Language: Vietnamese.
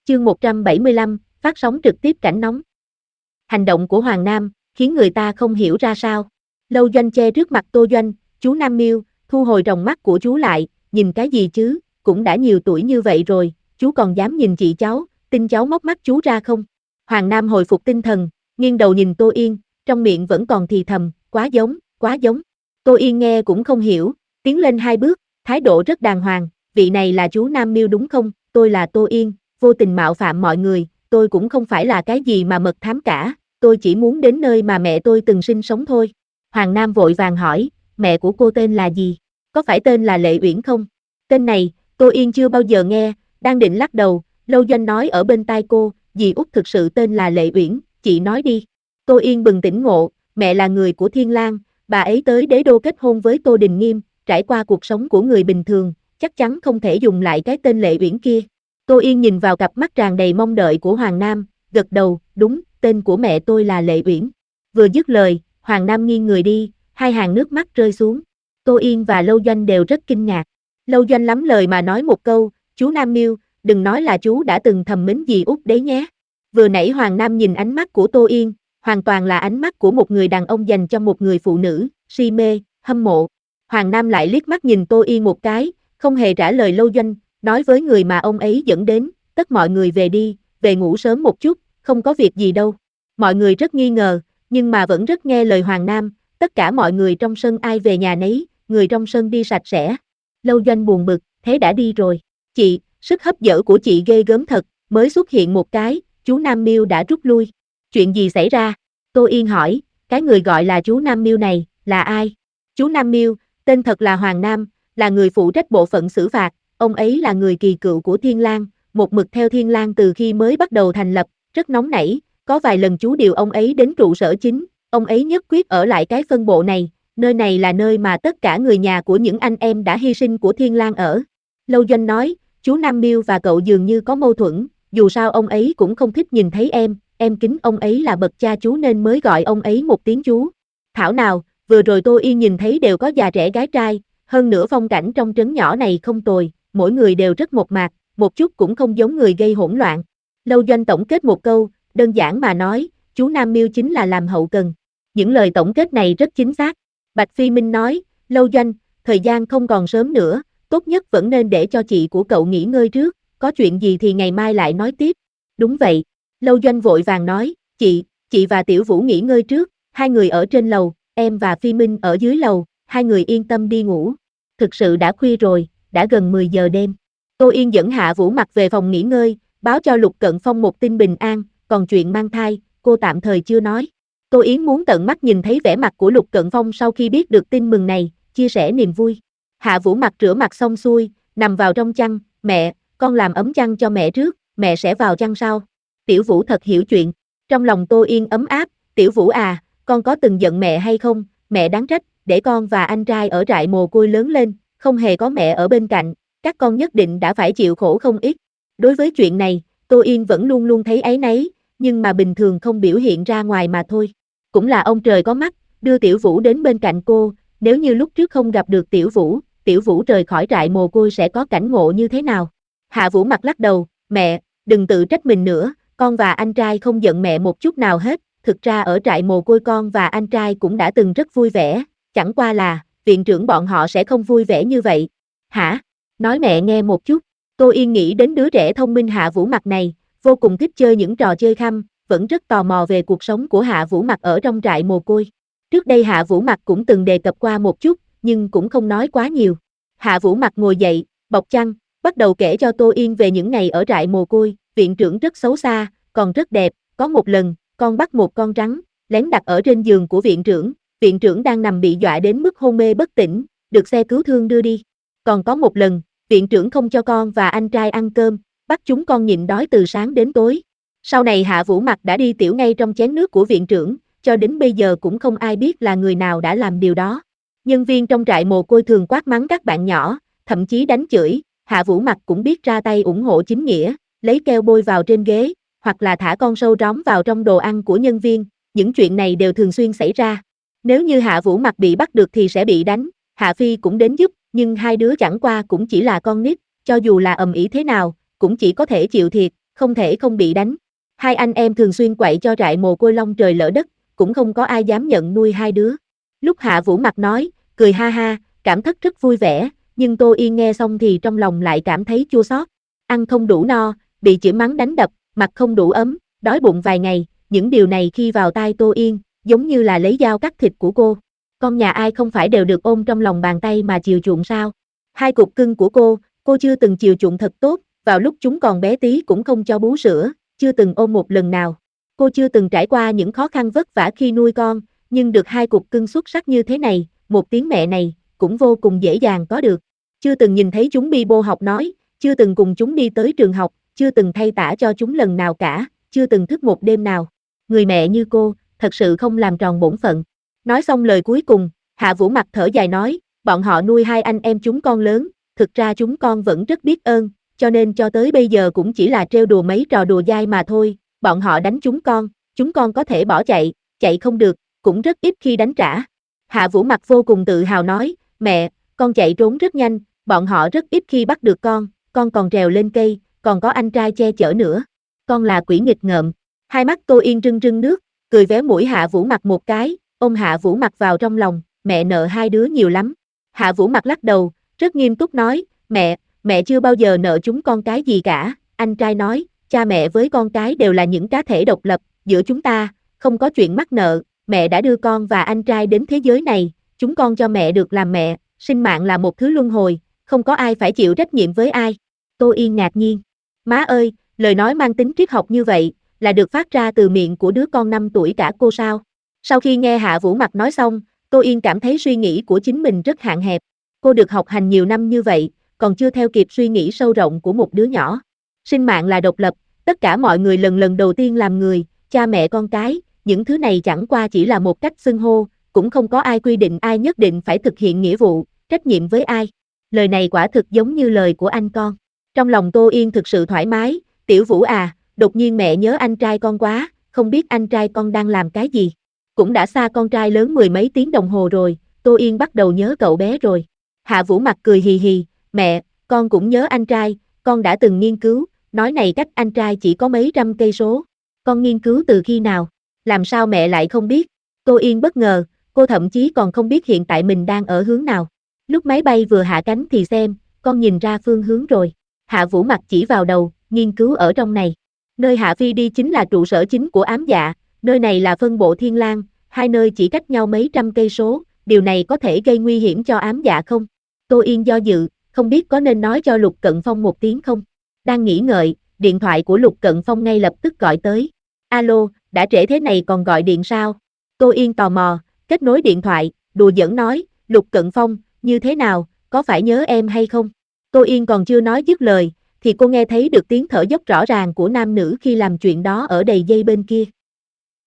Chương 175, phát sóng trực tiếp cảnh nóng. Hành động của Hoàng Nam khiến người ta không hiểu ra sao. Lâu Doanh che trước mặt Tô Doanh, chú Nam Miêu, thu hồi tròng mắt của chú lại, nhìn cái gì chứ, cũng đã nhiều tuổi như vậy rồi, chú còn dám nhìn chị cháu, tin cháu móc mắt chú ra không? Hoàng Nam hồi phục tinh thần, nghiêng đầu nhìn Tô Yên, trong miệng vẫn còn thì thầm, quá giống, quá giống. Tô Yên nghe cũng không hiểu, tiến lên 2 bước, thái độ rất đàng hoàng, vị này là chú Nam Miêu đúng không? Tôi là Tô Yên, vô tình mạo phạm mọi người, tôi cũng không phải là cái gì mà mật thám cả, tôi chỉ muốn đến nơi mà mẹ tôi từng sinh sống thôi. Hoàng Nam vội vàng hỏi, mẹ của cô tên là gì? Có phải tên là Lệ Uyển không? Tên này, Tô Yên chưa bao giờ nghe, đang định lắc đầu, Lâu Doanh nói ở bên tai cô, dì út thực sự tên là Lệ Uyển, chị nói đi. Tô Yên bừng tỉnh ngộ, mẹ là người của Thiên Lang, bà ấy tới đế đô kết hôn với Tô Đình Nghiêm, trải qua cuộc sống của người bình thường, chắc chắn không thể dùng lại cái tên Lệ Uyển kia. Tô Yên nhìn vào cặp mắt tràn đầy mong đợi của Hoàng Nam, gật đầu, đúng, tên của mẹ tôi là Lệ Uyển. Vừa dứt lời, Hoàng Nam nghiêng người đi, 2 hàng nước mắt rơi xuống. Tô Yên và Lâu Doanh đều rất kinh ngạc. Lâu Doanh lắm lời mà nói một câu, chú Nam Miêu, đừng nói là chú đã từng thầm mến dì út đấy nhé. Vừa nãy Hoàng Nam nhìn ánh mắt của Tô Yên, hoàn toàn là ánh mắt của một người đàn ông dành cho một người phụ nữ, si mê, hâm mộ. Hoàng Nam lại liếc mắt nhìn Tô Yên một cái, không hề trả lời Lâu Doanh, nói với người mà ông ấy dẫn đến, tất mọi người về đi, về ngủ sớm một chút, không có việc gì đâu. Mọi người rất nghi ngờ, nhưng mà vẫn rất nghe lời Hoàng Nam, tất cả mọi người trong sân ai về nhà nấy, người trong sân đi sạch sẽ. Lâu Doanh buồn bực, thế đã đi rồi. Chị, sức hấp dẫn của chị ghê gớm thật, mới xuất hiện một cái, chú Nam Miêu đã rút lui. Chuyện gì xảy ra? Tô Yên hỏi, cái người gọi là chú Nam Miêu này, là ai? Chú Nam Miêu, tên thật là Hoàng Nam, là người phụ trách bộ phận xử phạt, ông ấy là người kỳ cựu của Thiên Lang, một mực theo Thiên Lang từ khi mới bắt đầu thành lập, rất nóng nảy, có vài lần chú điều ông ấy đến trụ sở chính, ông ấy nhất quyết ở lại cái phân bộ này, nơi này là nơi mà tất cả người nhà của những anh em đã hy sinh của Thiên Lang ở. Lâu Doanh nói, chú Nam Miêu và cậu dường như có mâu thuẫn, dù sao ông ấy cũng không thích nhìn thấy em kính ông ấy là bậc cha chú nên mới gọi ông ấy một tiếng chú. Thảo nào, vừa rồi Tô Yên nhìn thấy đều có già trẻ gái trai, hơn nữa phong cảnh trong trấn nhỏ này không tồi, mỗi người đều rất mộc mạc, một chút cũng không giống người gây hỗn loạn. Lâu Doanh tổng kết một câu, đơn giản mà nói, chú Nam Miêu chính là làm hậu cần. Những lời tổng kết này rất chính xác. Bạch Phi Minh nói, Lâu Doanh, thời gian không còn sớm nữa, tốt nhất vẫn nên để cho chị của cậu nghỉ ngơi trước, có chuyện gì thì ngày mai lại nói tiếp. Đúng vậy. Lâu Doanh vội vàng nói, chị và Tiểu Vũ nghỉ ngơi trước, 2 người ở trên lầu, em và Phi Minh ở dưới lầu, 2 người yên tâm đi ngủ. Thực sự đã khuya rồi, đã gần 10 giờ đêm. Tô Yên dẫn Hạ Vũ Mặc về phòng nghỉ ngơi, báo cho Lục Cận Phong một tin bình an, còn chuyện mang thai, cô tạm thời chưa nói. Tô Yến muốn tận mắt nhìn thấy vẻ mặt của Lục Cận Phong sau khi biết được tin mừng này, chia sẻ niềm vui. Hạ Vũ Mặc rửa mặt xong xuôi, nằm vào trong chăn, mẹ, con làm ấm chăn cho mẹ trước, mẹ sẽ vào chăn sau. Tiểu Vũ thật hiểu chuyện, trong lòng Tô Yên ấm áp, Tiểu Vũ à, con có từng giận mẹ hay không, mẹ đáng trách, để con và anh trai ở trại mồ côi lớn lên, không hề có mẹ ở bên cạnh, các con nhất định đã phải chịu khổ không ít. Đối với chuyện này, Tô Yên vẫn luôn luôn thấy áy náy, nhưng mà bình thường không biểu hiện ra ngoài mà thôi. Cũng là ông trời có mắt, đưa Tiểu Vũ đến bên cạnh cô, nếu như lúc trước không gặp được Tiểu Vũ rời khỏi trại mồ côi sẽ có cảnh ngộ như thế nào? Hạ Vũ Mặc lắc đầu, mẹ, đừng tự trách mình nữa, con và anh trai không giận mẹ một chút nào hết, thực ra ở trại mồ côi con và anh trai cũng đã từng rất vui vẻ, chẳng qua là, viện trưởng bọn họ sẽ không vui vẻ như vậy. Hả? Nói mẹ nghe một chút. Tô Yên nghĩ đến đứa trẻ thông minh Hạ Vũ Mặc này, vô cùng thích chơi những trò chơi khăm, vẫn rất tò mò về cuộc sống của Hạ Vũ Mặc ở trong trại mồ côi. Trước đây Hạ Vũ Mặc cũng từng đề cập qua một chút, nhưng cũng không nói quá nhiều. Hạ Vũ Mặc ngồi dậy, bọc chăn, bắt đầu kể cho Tô Yên về những ngày ở trại mồ côi, viện trưởng rất xấu xa, còn rất đẹp, có một lần, con bắt một con rắn, lén đặt ở trên giường của viện trưởng đang nằm bị dọa đến mức hôn mê bất tỉnh, được xe cứu thương đưa đi. Còn có một lần, viện trưởng không cho con và anh trai ăn cơm, bắt chúng con nhịn đói từ sáng đến tối. Sau này Hạ Vũ Mặc đã đi tiểu ngay trong chén nước của viện trưởng, cho đến bây giờ cũng không ai biết là người nào đã làm điều đó. Nhân viên trong trại mồ côi thường quát mắng các bạn nhỏ, thậm chí đánh chửi, Hạ Vũ Mặc cũng biết ra tay ủng hộ chính nghĩa, lấy keo bôi vào trên ghế, hoặc là thả con sâu róm vào trong đồ ăn của nhân viên, những chuyện này đều thường xuyên xảy ra. Nếu như Hạ Vũ Mặc bị bắt được thì sẽ bị đánh, Hạ Phi cũng đến giúp, nhưng 2 đứa chẳng qua cũng chỉ là con nít, cho dù là ầm ĩ thế nào, cũng chỉ có thể chịu thiệt, không thể không bị đánh. Hai anh em thường xuyên quậy cho trại mồ côi long trời lỡ đất, cũng không có ai dám nhận nuôi hai đứa. Lúc Hạ Vũ Mặc nói, cười ha ha, cảm thất rất vui vẻ, nhưng Tô Yên nghe xong thì trong lòng lại cảm thấy chua xót. Ăn không đủ no, bị chửi mắng đánh đập, mặc không đủ ấm, đói bụng vài ngày, những điều này khi vào tai Tô Yên, giống như là lấy dao cắt thịt của cô. Con nhà ai không phải đều được ôm trong lòng bàn tay mà chiều chuộng sao? Hai cục cưng của cô chưa từng chiều chuộng thật tốt, vào lúc chúng còn bé tí cũng không cho bú sữa, chưa từng ôm một lần nào. Cô chưa từng trải qua những khó khăn vất vả khi nuôi con, nhưng được hai cục cưng xuất sắc như thế này, một tiếng mẹ này, cũng vô cùng dễ dàng có được. Chưa từng nhìn thấy chúng bi bô học nói, chưa từng cùng chúng đi tới trường học, chưa từng thay tã cho chúng lần nào cả, chưa từng thức một đêm nào. Người mẹ như cô, thật sự không làm tròn bổn phận. Nói xong lời cuối cùng, Hạ Vũ Mặc thở dài nói, bọn họ nuôi hai anh em chúng con lớn, thực ra chúng con vẫn rất biết ơn, cho nên cho tới bây giờ cũng chỉ là trêu đùa mấy trò đùa dai mà thôi, bọn họ đánh chúng con có thể bỏ chạy, chạy không được, cũng rất ít khi đánh trả. Hạ Vũ Mặc vô cùng tự hào nói, mẹ, con chạy trốn rất nhanh, bọn họ rất ít khi bắt được con còn trèo lên cây, còn có anh trai che chở nữa. Con là quỷ nghịch ngợm. Hai mắt Tô Yên rưng rưng nước, cười véo mũi Hạ Vũ Mặc một cái, ôm Hạ Vũ Mặc vào trong lòng, mẹ nợ hai đứa nhiều lắm. Hạ Vũ Mặc lắc đầu, rất nghiêm túc nói, mẹ chưa bao giờ nợ chúng con cái gì cả. Anh trai nói, cha mẹ với con cái đều là những cá thể độc lập, giữa chúng ta, không có chuyện mắc nợ, mẹ đã đưa con và anh trai đến thế giới này, chúng con cho mẹ được làm mẹ, sinh mạng là một thứ luân hồi, không có ai phải chịu trách nhiệm với ai. Tô Yên ngạc nhiên, má ơi, lời nói mang tính triết học như vậy, là được phát ra từ miệng của đứa con 5 tuổi cả cô sao? Sau khi nghe Hạ Vũ Mặc nói xong, Tô Yên cảm thấy suy nghĩ của chính mình rất hạn hẹp. Cô được học hành nhiều năm như vậy, còn chưa theo kịp suy nghĩ sâu rộng của một đứa nhỏ. Sinh mạng là độc lập, tất cả mọi người lần đầu tiên làm người, cha mẹ con cái, những thứ này chẳng qua chỉ là một cách xưng hô, cũng không có ai quy định ai nhất định phải thực hiện nghĩa vụ, trách nhiệm với ai. Lời này quả thực giống như lời của anh con. Trong lòng Tô Yên thực sự thoải mái, Tiểu Vũ à, đột nhiên mẹ nhớ anh trai con quá, không biết anh trai con đang làm cái gì. Cũng đã xa con trai lớn mười mấy tiếng đồng hồ rồi, Tô Yên bắt đầu nhớ cậu bé rồi. Hạ Vũ Mặc cười hì hì, mẹ, con cũng nhớ anh trai, con đã từng nghiên cứu, nói này cách anh trai chỉ có mấy trăm cây số. Con nghiên cứu từ khi nào? Làm sao mẹ lại không biết? Tô Yên bất ngờ, cô thậm chí còn không biết hiện tại mình đang ở hướng nào. Lúc máy bay vừa hạ cánh thì xem, con nhìn ra phương hướng rồi. Hạ Vũ Mặc chỉ vào đầu, nghiên cứu ở trong này. Nơi Hạ Phi đi chính là trụ sở chính của ám dạ, nơi này là phân bộ Thiên Lang, hai nơi chỉ cách nhau mấy trăm cây số, điều này có thể gây nguy hiểm cho ám dạ không? Tô Yên do dự, không biết có nên nói cho Lục Cận Phong một tiếng không? Đang nghĩ ngợi, điện thoại của Lục Cận Phong ngay lập tức gọi tới. Alo, đã trễ thế này còn gọi điện sao? Tô Yên tò mò, kết nối điện thoại, đùa giỡn nói, Lục Cận Phong, như thế nào, có phải nhớ em hay không? Tô Yên còn chưa nói dứt lời, thì cô nghe thấy được tiếng thở dốc rõ ràng của nam nữ khi làm chuyện đó ở đầy dây bên kia.